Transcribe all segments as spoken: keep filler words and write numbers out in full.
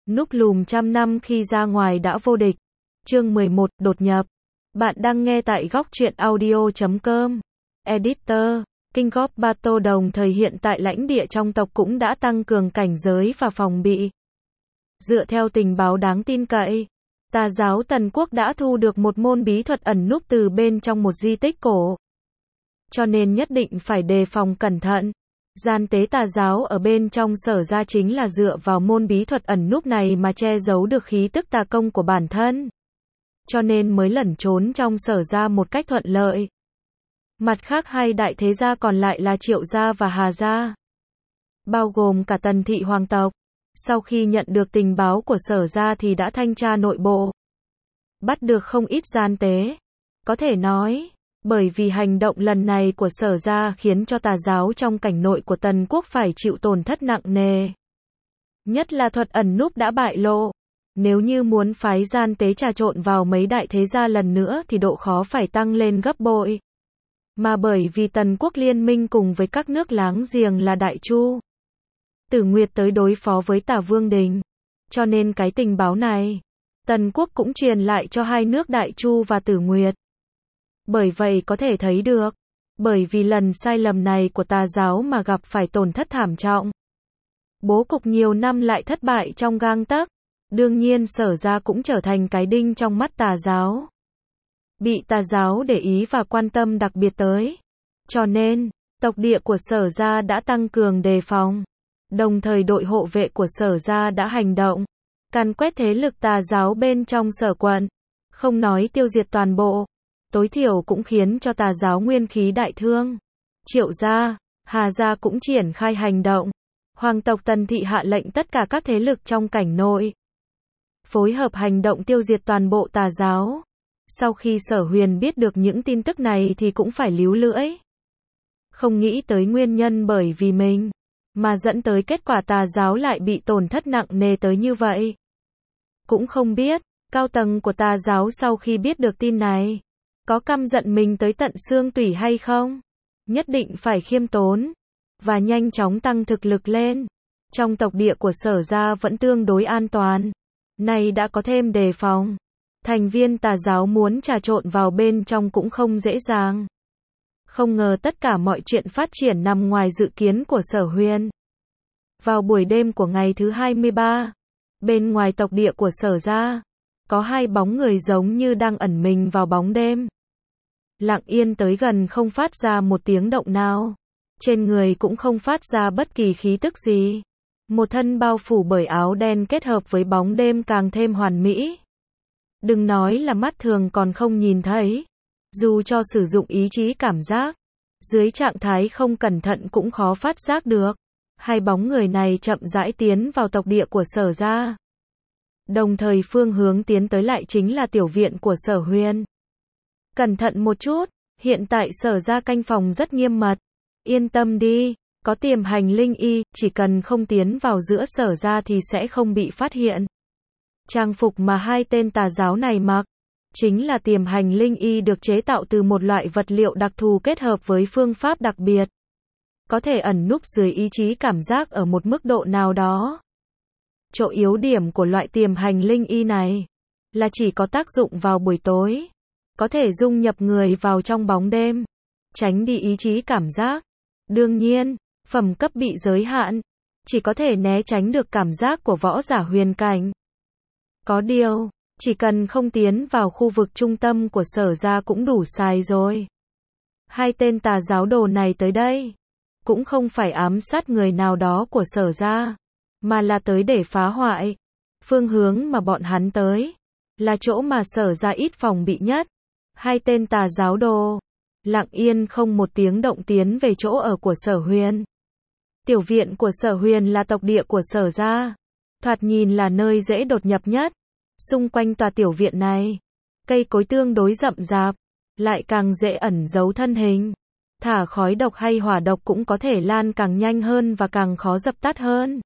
Núp lùm trăm năm khi ra ngoài đã vô địch. Chương mười một, đột nhập. Bạn đang nghe tại góc truyện audio chấm com. Editor, King of Battle đồng thời hiện tại lãnh địa trong tộc cũng đã tăng cường cảnh giới và phòng bị. Dựa theo tình báo đáng tin cậy, Tà giáo Tần Quốc đã thu được một môn bí thuật ẩn núp từ bên trong một di tích cổ. Cho nên nhất định phải đề phòng cẩn thận. Gian tế tà giáo ở bên trong Sở Gia chính là dựa vào môn bí thuật ẩn núp này mà che giấu được khí tức tà công của bản thân. Cho nên mới lẩn trốn trong Sở Gia một cách thuận lợi. Mặt khác hai đại thế gia còn lại là Triệu Gia và Hà Gia, bao gồm cả Tần thị hoàng tộc. Sau khi nhận được tình báo của Sở Gia thì đã thanh tra nội bộ, bắt được không ít gian tế. Có thể nói, bởi vì hành động lần này của Sở Gia khiến cho tà giáo trong cảnh nội của Tần Quốc phải chịu tổn thất nặng nề. Nhất là thuật ẩn núp đã bại lộ. Nếu như muốn phái gian tế trà trộn vào mấy đại thế gia lần nữa thì độ khó phải tăng lên gấp bội. Mà bởi vì Tần Quốc liên minh cùng với các nước láng giềng là Đại Chu, Tử Nguyệt tới đối phó với Tả Vương Đình. Cho nên cái tình báo này, Tần Quốc cũng truyền lại cho hai nước Đại Chu và Tử Nguyệt. Bởi vậy có thể thấy được, bởi vì lần sai lầm này của tà giáo mà gặp phải tổn thất thảm trọng. Bố cục nhiều năm lại thất bại trong gang tấc. Đương nhiên Sở Gia cũng trở thành cái đinh trong mắt tà giáo. Bị tà giáo để ý và quan tâm đặc biệt tới. Cho nên, tộc địa của Sở Gia đã tăng cường đề phòng. Đồng thời đội hộ vệ của Sở Gia đã hành động, càn quét thế lực tà giáo bên trong Sở quận. Không nói tiêu diệt toàn bộ, tối thiểu cũng khiến cho tà giáo nguyên khí đại thương. Triệu Gia, Hà Gia cũng triển khai hành động. Hoàng tộc Tần thị hạ lệnh tất cả các thế lực trong cảnh nội phối hợp hành động tiêu diệt toàn bộ tà giáo. Sau khi Sở Huyền biết được những tin tức này thì cũng phải líu lưỡi. Không nghĩ tới nguyên nhân bởi vì mình mà dẫn tới kết quả tà giáo lại bị tổn thất nặng nề tới như vậy. Cũng không biết, cao tầng của tà giáo sau khi biết được tin này, có căm giận mình tới tận xương tủy hay không? Nhất định phải khiêm tốn, và nhanh chóng tăng thực lực lên. Trong tộc địa của Sở Gia vẫn tương đối an toàn. Nay đã có thêm đề phòng. Thành viên tà giáo muốn trà trộn vào bên trong cũng không dễ dàng. Không ngờ tất cả mọi chuyện phát triển nằm ngoài dự kiến của Sở Huyền. Vào buổi đêm của ngày thứ hai mươi ba, bên ngoài tộc địa của Sở Gia, có hai bóng người giống như đang ẩn mình vào bóng đêm. Lặng yên tới gần không phát ra một tiếng động nào. Trên người cũng không phát ra bất kỳ khí tức gì. Một thân bao phủ bởi áo đen kết hợp với bóng đêm càng thêm hoàn mỹ. Đừng nói là mắt thường còn không nhìn thấy. Dù cho sử dụng ý chí cảm giác, dưới trạng thái không cẩn thận cũng khó phát giác được. Hai bóng người này chậm rãi tiến vào tộc địa của Sở Gia. Đồng thời phương hướng tiến tới lại chính là tiểu viện của Sở Huyền. Cẩn thận một chút, hiện tại Sở Gia canh phòng rất nghiêm mật. Yên tâm đi, có tiềm hành linh y, chỉ cần không tiến vào giữa Sở Gia thì sẽ không bị phát hiện. Trang phục mà hai tên tà giáo này mặc, chính là tiềm hành linh y được chế tạo từ một loại vật liệu đặc thù kết hợp với phương pháp đặc biệt. Có thể ẩn núp dưới ý chí cảm giác ở một mức độ nào đó. Chỗ yếu điểm của loại tiềm hành linh y này là chỉ có tác dụng vào buổi tối. Có thể dung nhập người vào trong bóng đêm, tránh đi ý chí cảm giác. Đương nhiên, phẩm cấp bị giới hạn, chỉ có thể né tránh được cảm giác của võ giả huyền cảnh. Có điều, chỉ cần không tiến vào khu vực trung tâm của Sở Gia cũng đủ xài rồi. Hai tên tà giáo đồ này tới đây, cũng không phải ám sát người nào đó của Sở Gia, mà là tới để phá hoại. Phương hướng mà bọn hắn tới, là chỗ mà Sở Gia ít phòng bị nhất. Hai tên tà giáo đồ, lặng yên không một tiếng động tiến về chỗ ở của Sở Huyền. Tiểu viện của Sở Huyền là tộc địa của Sở Gia. Thoạt nhìn là nơi dễ đột nhập nhất. Xung quanh tòa tiểu viện này, cây cối tương đối rậm rạp, lại càng dễ ẩn giấu thân hình. Thả khói độc hay hỏa độc cũng có thể lan càng nhanh hơn và càng khó dập tắt hơn.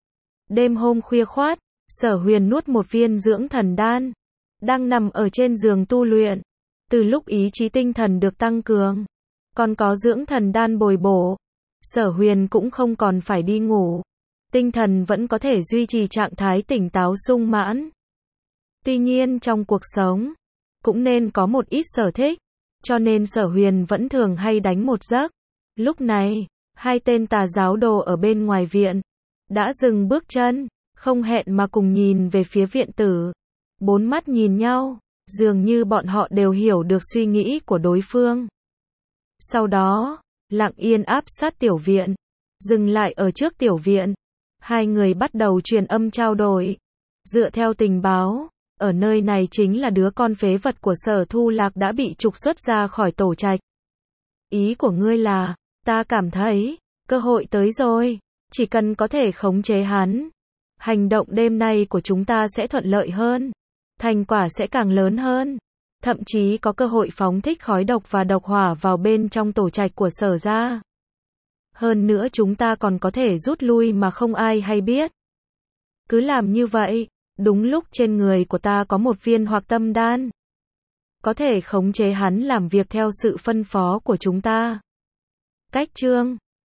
Đêm hôm khuya khoát, Sở Huyền nuốt một viên dưỡng thần đan, đang nằm ở trên giường tu luyện. Từ lúc ý chí tinh thần được tăng cường, còn có dưỡng thần đan bồi bổ, Sở Huyền cũng không còn phải đi ngủ. tinh thần vẫn có thể duy trì trạng thái tỉnh táo sung mãn. Tuy nhiên trong cuộc sống, cũng nên có một ít sở thích, cho nên Sở Huyền vẫn thường hay đánh một giấc. Lúc này, hai tên tà giáo đồ ở bên ngoài viện, đã dừng bước chân, không hẹn mà cùng nhìn về phía viện tử. Bốn mắt nhìn nhau, dường như bọn họ đều hiểu được suy nghĩ của đối phương. Sau đó, lặng yên áp sát tiểu viện, dừng lại ở trước tiểu viện. Hai người bắt đầu truyền âm trao đổi. Dựa theo tình báo, ở nơi này chính là đứa con phế vật của Sở Thu Lạc đã bị trục xuất ra khỏi tổ trạch. Ý của ngươi là, ta cảm thấy, cơ hội tới rồi, chỉ cần có thể khống chế hắn, hành động đêm nay của chúng ta sẽ thuận lợi hơn, thành quả sẽ càng lớn hơn, thậm chí có cơ hội phóng thích khói độc và độc hỏa vào bên trong tổ trạch của Sở gia. Hơn nữa chúng ta còn có thể rút lui mà không ai hay biết. Cứ làm như vậy, đúng lúc trên người của ta có một viên hoặc tâm đan, có thể khống chế hắn làm việc theo sự phân phó của chúng ta. Cách chương